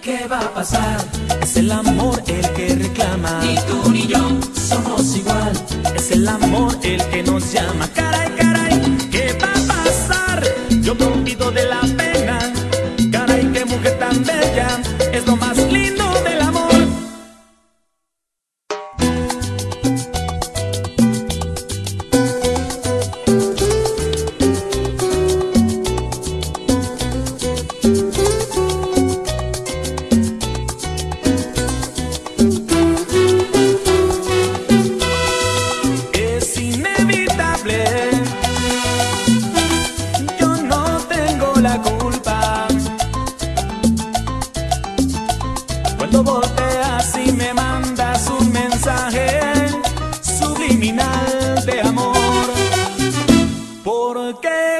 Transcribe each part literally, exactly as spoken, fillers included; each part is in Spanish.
¿qué va a pasar? Es el amor el que reclama. Ni tú ni yo somos igual. Es el amor el que nos llama. Caray, caray, ¿qué va a pasar? Yo me olvido de la pena. Caray, qué mujer tan bella. Es lo más lindo del amor. Cuando volteas y me mandas un mensaje subliminal de amor, ¿por qué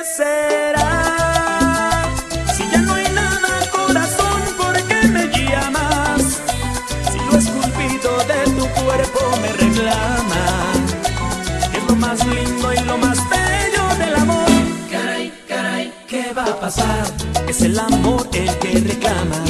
será? Si ya no hay nada, corazón, ¿por qué me llamas? Si lo esculpido de tu cuerpo me reclama. Es lo más lindo y lo más bello del amor. Caray, caray, ¿qué va a pasar? Es el amor el que reclama.